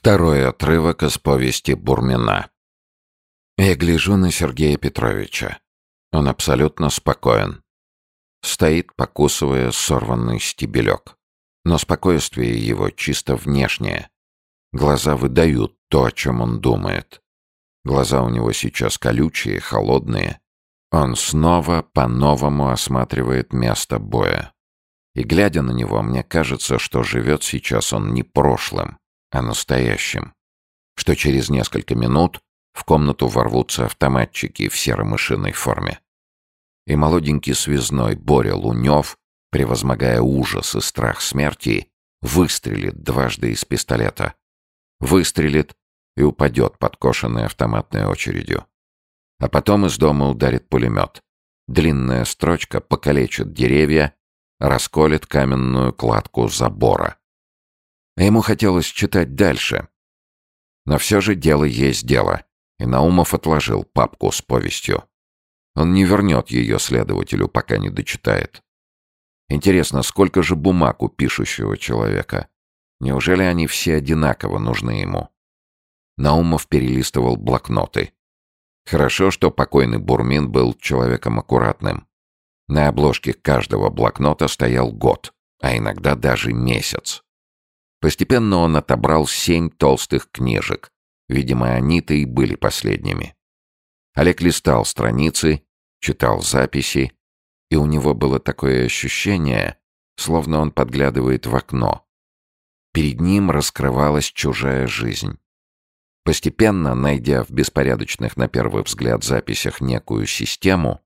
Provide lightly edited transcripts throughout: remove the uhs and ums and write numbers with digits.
Второй отрывок из повести Бурмина. Я гляжу на Сергея Петровича. Он абсолютно спокоен. Стоит, покусывая сорванный стебелек. Но спокойствие его чисто внешнее. Глаза выдают то, о чем он думает. Глаза у него сейчас колючие, холодные. Он снова по-новому осматривает место боя. И, глядя на него, мне кажется, что живет сейчас он не прошлым, а настоящим. Что через несколько минут в комнату ворвутся автоматчики в серо-мышиной форме. И молоденький связной Боря Лунев, превозмогая ужас и страх смерти, выстрелит дважды из пистолета. Выстрелит и упадет, подкошенный автоматной очередью. А потом из дома ударит пулемет. Длинная строчка покалечит деревья, расколет каменную кладку забора. А ему хотелось читать дальше. Но все же дело есть дело, и Наумов отложил папку с повестью. Он не вернет ее следователю, пока не дочитает. Интересно, сколько же бумаг у пишущего человека? Неужели они все одинаково нужны ему? Наумов перелистывал блокноты. Хорошо, что покойный Бурмин был человеком аккуратным. На обложке каждого блокнота стоял год, а иногда даже месяц. Постепенно он отобрал 7 толстых книжек. Видимо, они-то и были последними. Олег листал страницы, читал записи, и у него было такое ощущение, словно он подглядывает в окно. Перед ним раскрывалась чужая жизнь. Постепенно, найдя в беспорядочных на первый взгляд записях некую систему,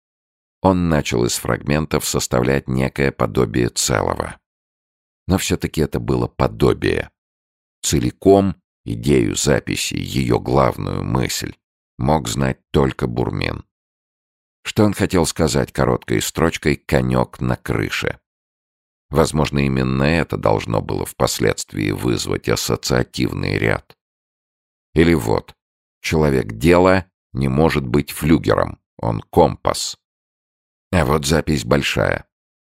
он начал из фрагментов составлять некое подобие целого. Но все-таки это было подобие. Целиком идею записи, ее главную мысль, мог знать только Бурмин. Что он хотел сказать короткой строчкой «конек на крыше». Возможно, именно это должно было впоследствии вызвать ассоциативный ряд. Или вот, человек дела не может быть флюгером, он компас. А вот запись большая.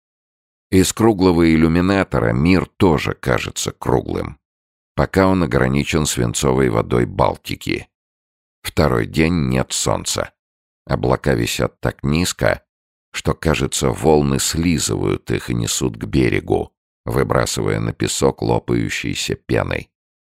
Из круглого иллюминатора мир тоже кажется круглым, пока он ограничен свинцовой водой Балтики. Второй день нет солнца. Облака висят так низко, что, кажется, волны слизывают их и несут к берегу, выбрасывая на песок лопающейся пеной.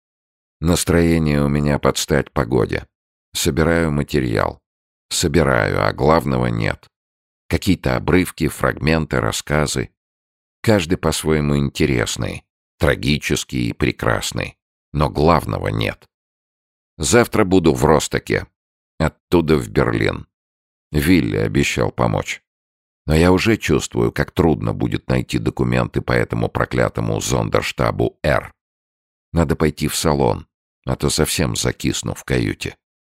Настроение у меня под стать погоде. Собираю материал. Собираю, а главного нет. Какие-то обрывки, фрагменты, рассказы. Каждый по-своему интересный, трагический и прекрасный. Но главного нет. Завтра буду в Ростоке. Оттуда в Берлин. Вилли обещал помочь. Но я уже чувствую, как трудно будет найти документы по этому проклятому зондерштабу «Р». Надо пойти в салон, а то совсем закисну в каюте.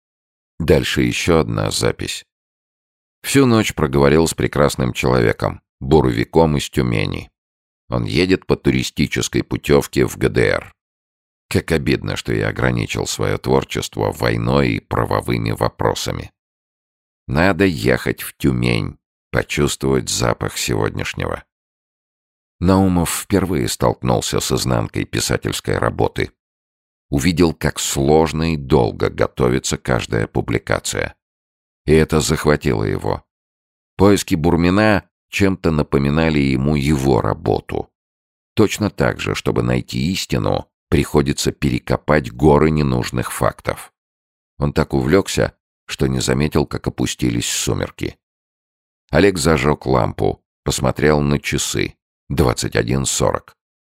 Дальше еще одна запись. Всю ночь проговорил с прекрасным человеком, буровиком из Тюмени. Он едет по туристической путевке в ГДР. Как обидно, что я ограничил свое творчество войной и правовыми вопросами. Надо ехать в Тюмень, почувствовать запах сегодняшнего. Наумов впервые столкнулся с изнанкой писательской работы. Увидел, как сложно и долго готовится каждая публикация. И это захватило его. Поиски Бурмина чем-то напоминали ему его работу. Точно так же, чтобы найти истину, приходится перекопать горы ненужных фактов. Он так увлекся, что не заметил, как опустились сумерки. Олег зажег лампу, посмотрел на часы. 21:40.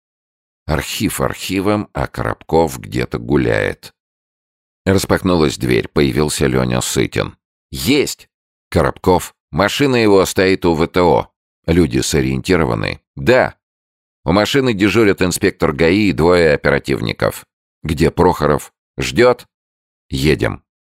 Архив архивом, а Коробков где-то гуляет. Распахнулась дверь, появился Леня Сытин. «Есть!» «Коробков. Машина его стоит у ВТО. Люди сориентированы?» «Да. У машины дежурят инспектор ГАИ и 2 оперативников». «Где Прохоров?» «Ждет?» «Едем».